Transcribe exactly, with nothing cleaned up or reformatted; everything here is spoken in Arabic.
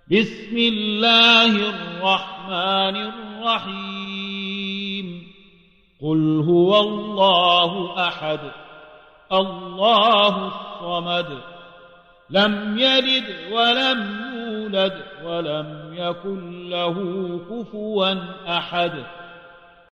بسم الله الرحمن الرحيم قل هو الله أحد الله الصمد لم يلد ولم يولد ولم يكن له كفوا أحد